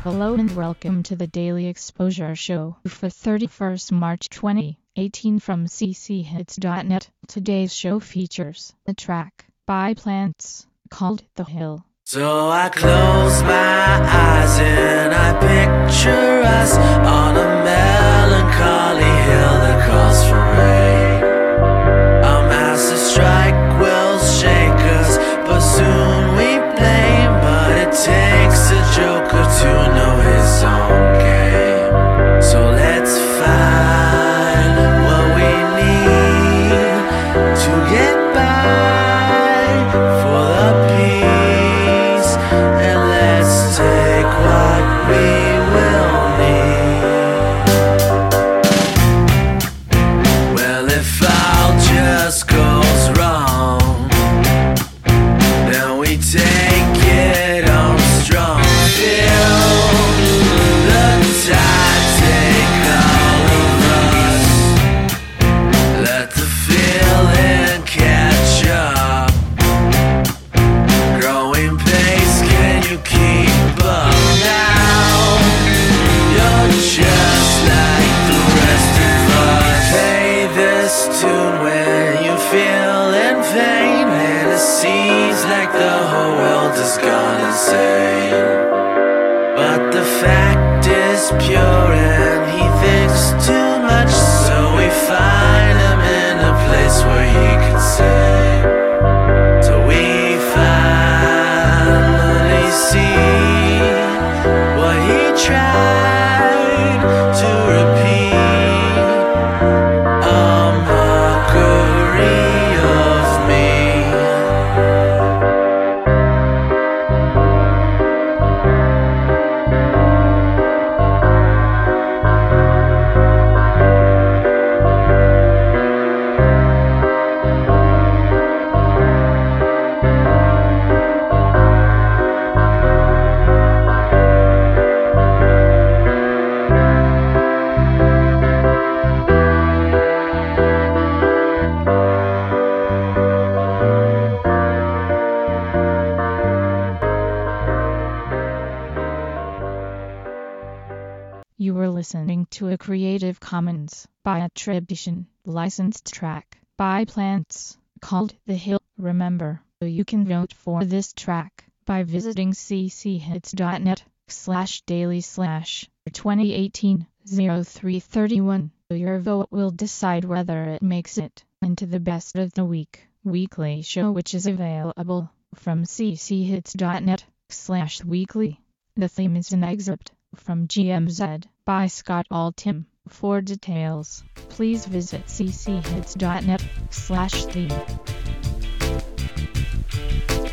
Hello and welcome to the Daily Exposure Show for 31st March 2018 from cchits.net. Today's show features a track by Plants called The Hill. So I close my eyes and I picture us on a melancholy hill that calls for rain. A massive strike will shake us, but soon we blame. But it takes a joker to know his own game. So let's find what we need to get by for the peace, and let's take what we will need. Well, if all just goes wrong, then we take it on strong. Feel the tide take all of us. Let the feeling catch up. Growing pace, can you keep up now? You're just like the rest of us. Play this tune when you feel in pain, and it seems like the whole world has gone insane. But the fact is pure and he thinks too much, so we find him in a place where he can sing. So we finally see what he tried to repeat, a mockery of me. You were listening to a Creative Commons by attribution, licensed track by Plants called The Hill. Remember, you can vote for this track by visiting cchits.net/daily/2018-0331. Your vote will decide whether it makes it into the Best of the Week weekly show, which is available from cchits.net/weekly. The theme is an excerpt from GMZ by Scott Altham. For details, please visit cchits.net/theme.